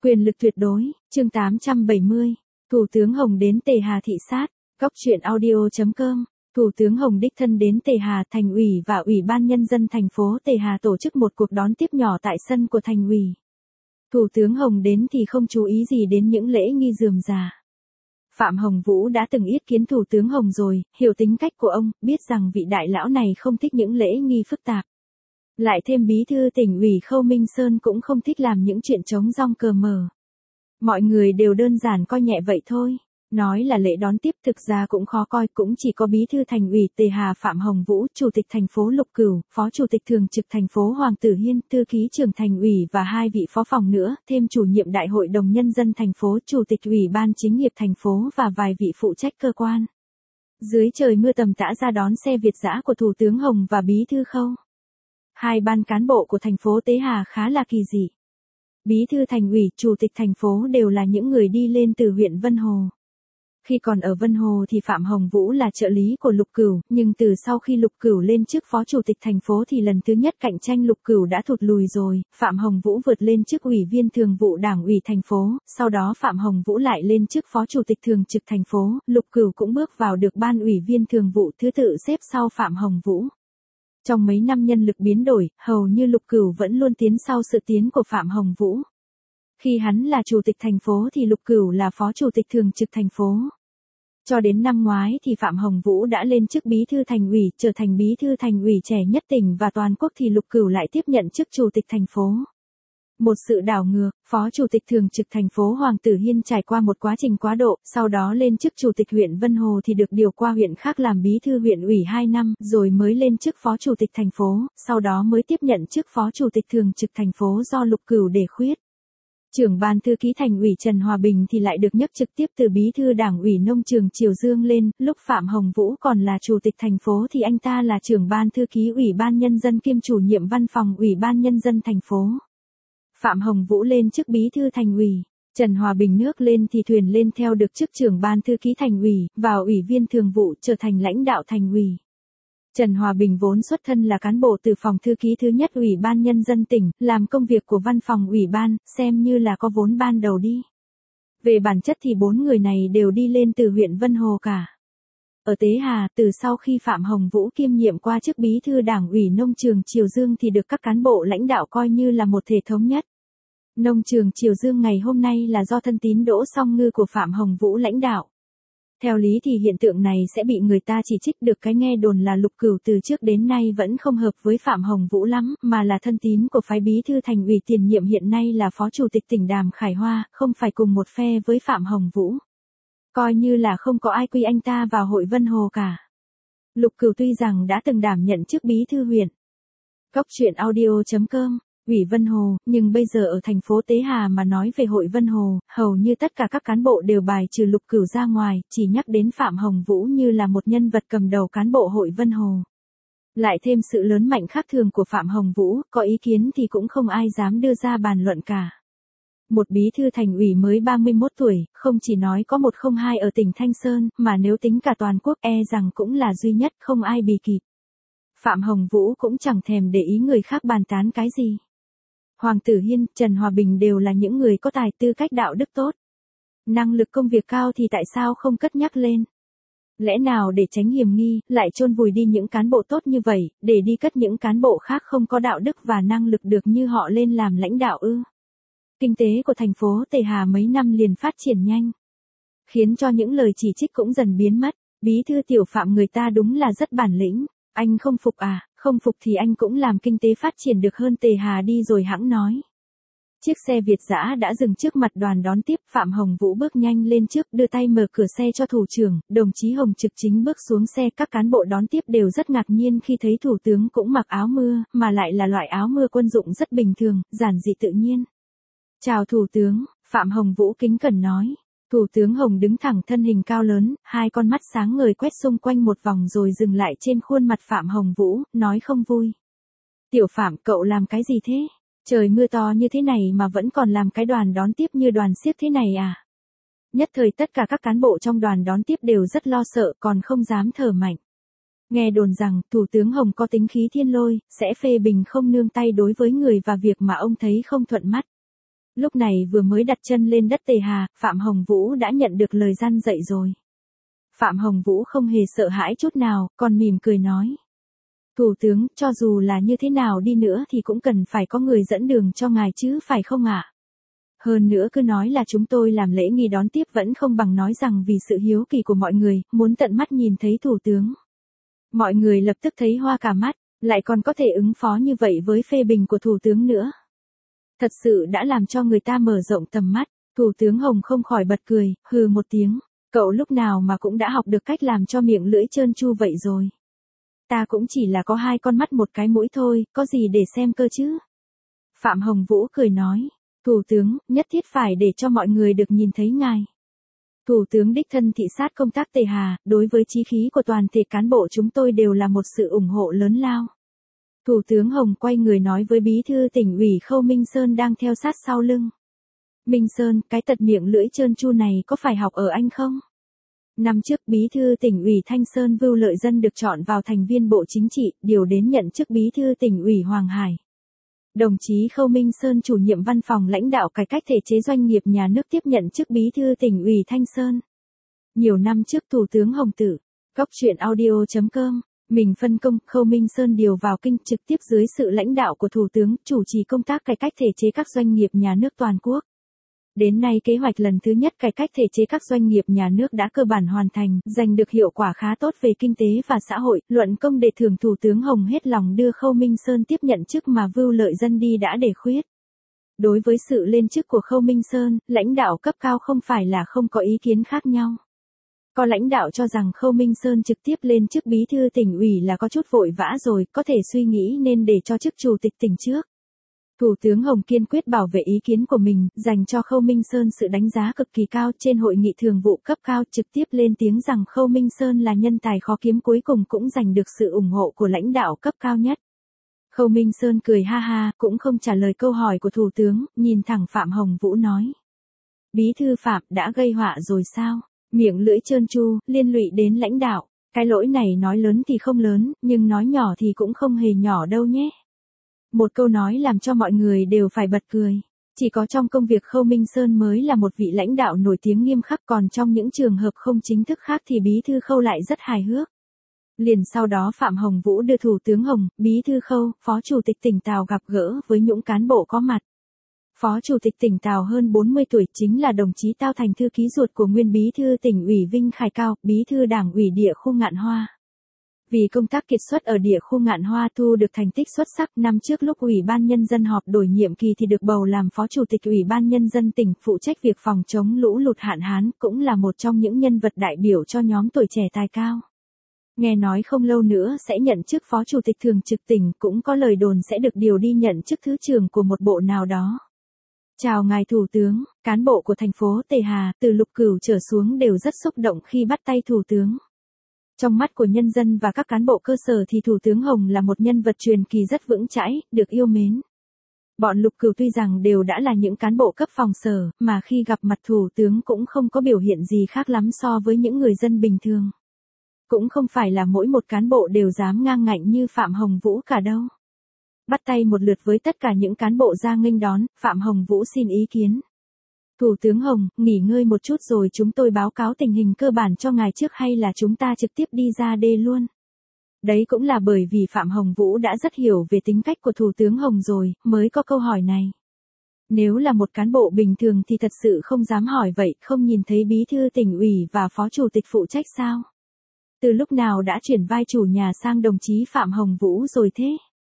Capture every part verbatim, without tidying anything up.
Quyền lực tuyệt đối, chương tám trăm bảy mươi. Thủ tướng Hồng đến Tề Hà thị sát, góc truyện audio chấm com. Thủ tướng Hồng đích thân đến Tề Hà, Thành ủy và Ủy ban Nhân dân thành phố Tề Hà tổ chức một cuộc đón tiếp nhỏ tại sân của Thành ủy. Thủ tướng Hồng đến thì không chú ý gì đến những lễ nghi rườm rà. Phạm Hồng Vũ đã từng yết kiến Thủ tướng Hồng rồi, hiểu tính cách của ông, biết rằng vị đại lão này không thích những lễ nghi phức tạp. Lại thêm bí thư tỉnh ủy Khâu Minh Sơn cũng không thích làm những chuyện trống rong cờ mờ. Mọi người đều đơn giản coi nhẹ vậy thôi. Nói là lễ đón tiếp thực ra cũng khó coi, cũng chỉ có bí thư thành ủy Tề Hà Phạm Hồng Vũ, chủ tịch thành phố Lục Cửu, phó chủ tịch thường trực thành phố Hoàng Tử Hiên, thư ký trưởng thành ủy và hai vị phó phòng nữa, thêm chủ nhiệm đại hội đồng nhân dân thành phố, chủ tịch ủy ban chính nghiệp thành phố và vài vị phụ trách cơ quan. Dưới trời mưa tầm tã ra đón xe Việt dã của Thủ tướng Hồng và bí thư Khâu. Hai ban cán bộ của thành phố Tề Hà khá là kỳ dị. Bí thư thành ủy, chủ tịch thành phố đều là những người đi lên từ huyện Vân Hồ. Khi còn ở Vân Hồ thì Phạm Hồng Vũ là trợ lý của Lục Cửu, nhưng từ sau khi Lục Cửu lên chức phó chủ tịch thành phố thì lần thứ nhất cạnh tranh Lục Cửu đã thụt lùi rồi, Phạm Hồng Vũ vượt lên chức ủy viên thường vụ Đảng ủy thành phố, sau đó Phạm Hồng Vũ lại lên chức phó chủ tịch thường trực thành phố, Lục Cửu cũng bước vào được ban ủy viên thường vụ thứ tự xếp sau Phạm Hồng Vũ. Trong mấy năm nhân lực biến đổi, hầu như Lục Cửu vẫn luôn tiến sau sự tiến của Phạm Hồng Vũ. Khi hắn là chủ tịch thành phố thì Lục Cửu là phó chủ tịch thường trực thành phố. Cho đến năm ngoái thì Phạm Hồng Vũ đã lên chức bí thư thành ủy, trở thành bí thư thành ủy trẻ nhất tỉnh và toàn quốc thì Lục Cửu lại tiếp nhận chức chủ tịch thành phố. Một sự đảo ngược, phó chủ tịch thường trực thành phố Hoàng Tử Hiên trải qua một quá trình quá độ, sau đó lên chức chủ tịch huyện Vân Hồ thì được điều qua huyện khác làm bí thư huyện ủy hai năm, rồi mới lên chức phó chủ tịch thành phố, sau đó mới tiếp nhận chức phó chủ tịch thường trực thành phố do Lục Cửu để khuyết. Trưởng ban thư ký thành ủy Trần Hòa Bình thì lại được nhấc trực tiếp từ bí thư đảng ủy nông trường Triều Dương lên, lúc Phạm Hồng Vũ còn là chủ tịch thành phố thì anh ta là trưởng ban thư ký ủy ban nhân dân kiêm chủ nhiệm văn phòng ủy ban nhân dân thành phố. Phạm Hồng Vũ lên chức bí thư thành ủy, Trần Hòa Bình nước lên thì thuyền lên theo được chức trưởng ban thư ký thành ủy, vào ủy viên thường vụ trở thành lãnh đạo thành ủy. Trần Hòa Bình vốn xuất thân là cán bộ từ phòng thư ký thứ nhất Ủy ban Nhân dân tỉnh, làm công việc của văn phòng ủy ban, xem như là có vốn ban đầu đi. Về bản chất thì bốn người này đều đi lên từ huyện Vân Hồ cả. Ở Tề Hà, từ sau khi Phạm Hồng Vũ kiêm nhiệm qua chức bí thư đảng ủy nông trường Triều Dương thì được các cán bộ lãnh đạo coi như là một thể thống nhất. Nông trường Triều Dương ngày hôm nay là do thân tín Đỗ Song Ngư của Phạm Hồng Vũ lãnh đạo. Theo lý thì hiện tượng này sẽ bị người ta chỉ trích, được cái nghe đồn là Lục Cửu từ trước đến nay vẫn không hợp với Phạm Hồng Vũ lắm, mà là thân tín của phái bí thư thành ủy tiền nhiệm hiện nay là phó chủ tịch tỉnh Đàm Khải Hoa, không phải cùng một phe với Phạm Hồng Vũ. Coi như là không có ai quy anh ta vào hội Vân Hồ cả. Lục Cửu tuy rằng đã từng đảm nhận chức bí thư huyện. Góc truyện audio chấm com. Ủy Vân Hồ, nhưng bây giờ ở thành phố Tề Hà mà nói về hội Vân Hồ, hầu như tất cả các cán bộ đều bài trừ Lục Cửu ra ngoài, chỉ nhắc đến Phạm Hồng Vũ như là một nhân vật cầm đầu cán bộ hội Vân Hồ. Lại thêm sự lớn mạnh khác thường của Phạm Hồng Vũ, có ý kiến thì cũng không ai dám đưa ra bàn luận cả. Một bí thư thành ủy mới ba mươi mốt tuổi, không chỉ nói có một không hai ở tỉnh Thanh Sơn, mà nếu tính cả toàn quốc e rằng cũng là duy nhất, không ai bì kịp. Phạm Hồng Vũ cũng chẳng thèm để ý người khác bàn tán cái gì. Hoàng Tử Hiên, Trần Hòa Bình đều là những người có tài, tư cách đạo đức tốt. Năng lực công việc cao thì tại sao không cất nhắc lên? Lẽ nào để tránh hiểm nghi, lại chôn vùi đi những cán bộ tốt như vậy, để đi cất những cán bộ khác không có đạo đức và năng lực được như họ lên làm lãnh đạo ư? Kinh tế của thành phố Tề Hà mấy năm liền phát triển nhanh, khiến cho những lời chỉ trích cũng dần biến mất. Bí thư Tiểu Phạm người ta đúng là rất bản lĩnh. Anh không phục à? Không phục thì anh cũng làm kinh tế phát triển được hơn Tề Hà đi rồi hẵng nói. Chiếc xe Việt dã đã dừng trước mặt đoàn đón tiếp, Phạm Hồng Vũ bước nhanh lên trước, đưa tay mở cửa xe cho thủ trưởng, đồng chí Hồng Trực Chính bước xuống xe, các cán bộ đón tiếp đều rất ngạc nhiên khi thấy thủ tướng cũng mặc áo mưa, mà lại là loại áo mưa quân dụng rất bình thường, giản dị tự nhiên. Chào thủ tướng, Phạm Hồng Vũ kính cẩn nói. Thủ tướng Hồng đứng thẳng, thân hình cao lớn, hai con mắt sáng ngời quét xung quanh một vòng rồi dừng lại trên khuôn mặt Phạm Hồng Vũ, nói không vui. Tiểu Phạm, cậu làm cái gì thế? Trời mưa to như thế này mà vẫn còn làm cái đoàn đón tiếp như đoàn xiếc thế này à? Nhất thời tất cả các cán bộ trong đoàn đón tiếp đều rất lo sợ, còn không dám thở mạnh. Nghe đồn rằng, Thủ tướng Hồng có tính khí thiên lôi, sẽ phê bình không nương tay đối với người và việc mà ông thấy không thuận mắt. Lúc này vừa mới đặt chân lên đất Tề Hà, Phạm Hồng Vũ đã nhận được lời gian dạy rồi. Phạm Hồng Vũ không hề sợ hãi chút nào, còn mỉm cười nói. Thủ tướng, cho dù là như thế nào đi nữa thì cũng cần phải có người dẫn đường cho ngài chứ phải không ạ? Hơn nữa cứ nói là chúng tôi làm lễ nghi đón tiếp vẫn không bằng nói rằng vì sự hiếu kỳ của mọi người, muốn tận mắt nhìn thấy thủ tướng. Mọi người lập tức thấy hoa cả mắt, lại còn có thể ứng phó như vậy với phê bình của thủ tướng nữa. Thật sự đã làm cho người ta mở rộng tầm mắt, thủ tướng Hồng không khỏi bật cười, hừ một tiếng, cậu lúc nào mà cũng đã học được cách làm cho miệng lưỡi trơn tru vậy rồi. Ta cũng chỉ là có hai con mắt một cái mũi thôi, có gì để xem cơ chứ? Phạm Hồng Vũ cười nói, thủ tướng, nhất thiết phải để cho mọi người được nhìn thấy ngài. Thủ tướng đích thân thị sát công tác Tề Hà, đối với chí khí của toàn thể cán bộ chúng tôi đều là một sự ủng hộ lớn lao. Thủ tướng Hồng quay người nói với bí thư tỉnh ủy Khâu Minh Sơn đang theo sát sau lưng. Minh Sơn, cái tật miệng lưỡi trơn tru này có phải học ở anh không? Năm trước bí thư tỉnh ủy Thanh Sơn Vưu Lợi Dân được chọn vào thành viên Bộ Chính trị, điều đến nhận chức bí thư tỉnh ủy Hoàng Hải. Đồng chí Khâu Minh Sơn chủ nhiệm văn phòng lãnh đạo cải cách thể chế doanh nghiệp nhà nước tiếp nhận chức bí thư tỉnh ủy Thanh Sơn. Nhiều năm trước Thủ tướng Hồng Tử, Góc truyện audio chấm com, mình phân công Khâu Minh Sơn điều vào kinh trực tiếp dưới sự lãnh đạo của Thủ tướng, chủ trì công tác cải cách thể chế các doanh nghiệp nhà nước toàn quốc. Đến nay kế hoạch lần thứ nhất cải cách thể chế các doanh nghiệp nhà nước đã cơ bản hoàn thành, giành được hiệu quả khá tốt về kinh tế và xã hội, luận công đề thưởng Thủ tướng Hồng hết lòng đưa Khâu Minh Sơn tiếp nhận chức mà Vưu Lợi Dân đi đã để khuyết. Đối với sự lên chức của Khâu Minh Sơn, lãnh đạo cấp cao không phải là không có ý kiến khác nhau. Có lãnh đạo cho rằng Khâu Minh Sơn trực tiếp lên chức bí thư tỉnh ủy là có chút vội vã rồi, có thể suy nghĩ nên để cho chức chủ tịch tỉnh trước. Thủ tướng Hồng kiên quyết bảo vệ ý kiến của mình, dành cho Khâu Minh Sơn sự đánh giá cực kỳ cao trên hội nghị thường vụ cấp cao, trực tiếp lên tiếng rằng Khâu Minh Sơn là nhân tài khó kiếm, cuối cùng cũng giành được sự ủng hộ của lãnh đạo cấp cao nhất. Khâu Minh Sơn cười ha ha, cũng không trả lời câu hỏi của thủ tướng, nhìn thẳng Phạm Hồng Vũ nói. Bí thư Phạm đã gây họa rồi sao? Miệng lưỡi trơn tru, liên lụy đến lãnh đạo. Cái lỗi này nói lớn thì không lớn, nhưng nói nhỏ thì cũng không hề nhỏ đâu nhé. Một câu nói làm cho mọi người đều phải bật cười. Chỉ có trong công việc Khâu Minh Sơn mới là một vị lãnh đạo nổi tiếng nghiêm khắc, còn trong những trường hợp không chính thức khác thì bí thư Khâu lại rất hài hước. Liền sau đó Phạm Hồng Vũ đưa Thủ tướng Hồng, bí thư Khâu, Phó Chủ tịch tỉnh Tào gặp gỡ với những cán bộ có mặt. Phó Chủ tịch tỉnh Tào hơn bốn mươi tuổi, chính là đồng chí Tao Thành, thư ký ruột của nguyên bí thư tỉnh ủy Vinh Khải Cao, bí thư đảng ủy địa khu Ngạn Hoa. Vì công tác kiệt xuất ở địa khu Ngạn Hoa thu được thành tích xuất sắc, năm trước lúc Ủy ban Nhân dân họp đổi nhiệm kỳ thì được bầu làm Phó Chủ tịch Ủy ban Nhân dân tỉnh, phụ trách việc phòng chống lũ lụt hạn hán, cũng là một trong những nhân vật đại biểu cho nhóm tuổi trẻ tài cao. Nghe nói không lâu nữa sẽ nhận chức Phó Chủ tịch thường trực tỉnh, cũng có lời đồn sẽ được điều đi nhận chức thứ trưởng của một bộ nào đó. Chào ngài Thủ tướng, cán bộ của thành phố Tề Hà, từ Lục Cửu trở xuống đều rất xúc động khi bắt tay Thủ tướng. Trong mắt của nhân dân và các cán bộ cơ sở thì Thủ tướng Hồng là một nhân vật truyền kỳ rất vững chãi, được yêu mến. Bọn Lục Cửu tuy rằng đều đã là những cán bộ cấp phòng sở, mà khi gặp mặt Thủ tướng cũng không có biểu hiện gì khác lắm so với những người dân bình thường. Cũng không phải là mỗi một cán bộ đều dám ngang ngạnh như Phạm Hồng Vũ cả đâu. Bắt tay một lượt với tất cả những cán bộ ra nghênh đón, Phạm Hồng Vũ xin ý kiến. Thủ tướng Hồng, nghỉ ngơi một chút rồi chúng tôi báo cáo tình hình cơ bản cho ngài trước, hay là chúng ta trực tiếp đi ra đê luôn? Đấy cũng là bởi vì Phạm Hồng Vũ đã rất hiểu về tính cách của Thủ tướng Hồng rồi, mới có câu hỏi này. Nếu là một cán bộ bình thường thì thật sự không dám hỏi vậy, không nhìn thấy bí thư tỉnh ủy và phó chủ tịch phụ trách sao? Từ lúc nào đã chuyển vai chủ nhà sang đồng chí Phạm Hồng Vũ rồi thế?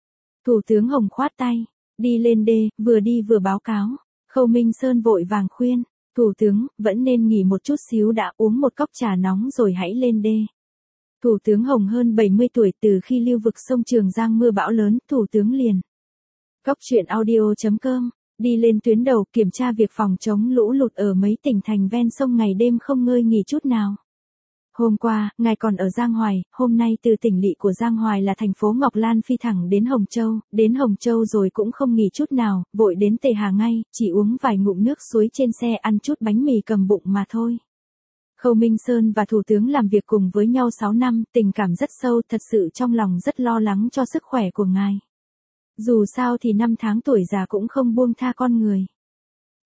Thủ tướng Hồng khoát tay, đi lên đê, vừa đi vừa báo cáo. Khâu Minh Sơn vội vàng khuyên, Thủ tướng, vẫn nên nghỉ một chút xíu đã, uống một cốc trà nóng rồi hãy lên đê. Thủ tướng Hồng hơn bảy mươi tuổi, từ khi lưu vực sông Trường Giang mưa bão lớn, Thủ tướng liền. Góc truyện audio chấm com, đi lên tuyến đầu kiểm tra việc phòng chống lũ lụt ở mấy tỉnh thành ven sông, ngày đêm không ngơi nghỉ chút nào. Hôm qua, ngài còn ở Giang Hoài, hôm nay từ tỉnh lỵ của Giang Hoài là thành phố Ngọc Lan phi thẳng đến Hồng Châu, đến Hồng Châu rồi cũng không nghỉ chút nào, vội đến Tề Hà ngay, chỉ uống vài ngụm nước suối trên xe, ăn chút bánh mì cầm bụng mà thôi. Khâu Minh Sơn và Thủ tướng làm việc cùng với nhau sáu năm, tình cảm rất sâu, thật sự trong lòng rất lo lắng cho sức khỏe của ngài. Dù sao thì năm tháng tuổi già cũng không buông tha con người.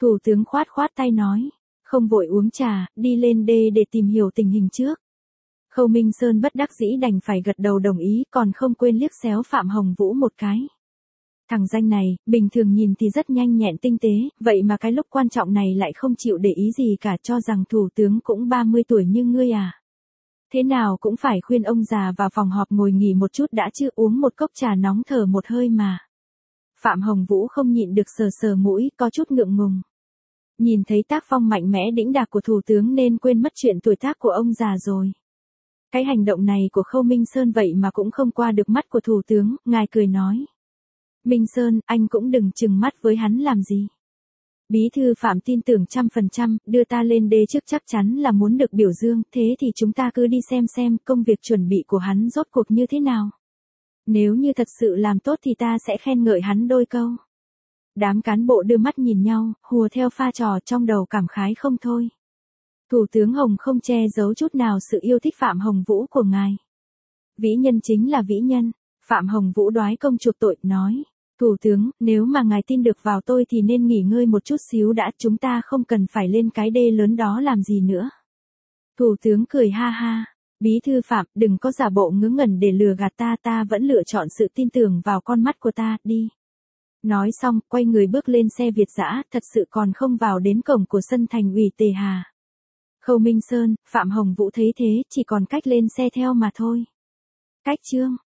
Thủ tướng khoát khoát tay nói, không vội uống trà, đi lên đê để tìm hiểu tình hình trước. Khâu Minh Sơn bất đắc dĩ đành phải gật đầu đồng ý, còn không quên liếc xéo Phạm Hồng Vũ một cái. Thằng danh này, bình thường nhìn thì rất nhanh nhẹn tinh tế, vậy mà cái lúc quan trọng này lại không chịu để ý gì cả, cho rằng thủ tướng cũng ba mươi tuổi như ngươi à. Thế nào cũng phải khuyên ông già vào phòng họp ngồi nghỉ một chút đã chứ, uống một cốc trà nóng thở một hơi mà. Phạm Hồng Vũ không nhịn được sờ sờ mũi, có chút ngượng ngùng. Nhìn thấy tác phong mạnh mẽ đĩnh đạc của thủ tướng nên quên mất chuyện tuổi tác của ông già rồi. Cái hành động này của Khâu Minh Sơn vậy mà cũng không qua được mắt của thủ tướng, ngài cười nói. Minh Sơn, anh cũng đừng chừng mắt với hắn làm gì. Bí thư Phạm tin tưởng trăm phần trăm, đưa ta lên đê trước chắc chắn là muốn được biểu dương, thế thì chúng ta cứ đi xem xem công việc chuẩn bị của hắn rốt cuộc như thế nào. Nếu như thật sự làm tốt thì ta sẽ khen ngợi hắn đôi câu. Đám cán bộ đưa mắt nhìn nhau, hùa theo pha trò trong đầu cảm khái không thôi. Thủ tướng Hồng không che giấu chút nào sự yêu thích Phạm Hồng Vũ của ngài. Vĩ nhân chính là vĩ nhân, Phạm Hồng Vũ đoái công chuộc tội, nói. Thủ tướng, nếu mà ngài tin được vào tôi thì nên nghỉ ngơi một chút xíu đã, chúng ta không cần phải lên cái đê lớn đó làm gì nữa. Thủ tướng cười ha ha, bí thư Phạm, đừng có giả bộ ngớ ngẩn để lừa gạt ta, ta vẫn lựa chọn sự tin tưởng vào con mắt của ta, đi. Nói xong, quay người bước lên xe Việt dã, thật sự còn không vào đến cổng của sân thành ủy Tề Hà. Khâu Minh Sơn, Phạm Hồng Vũ thấy thế, chỉ còn cách lên xe theo mà thôi. Cách chương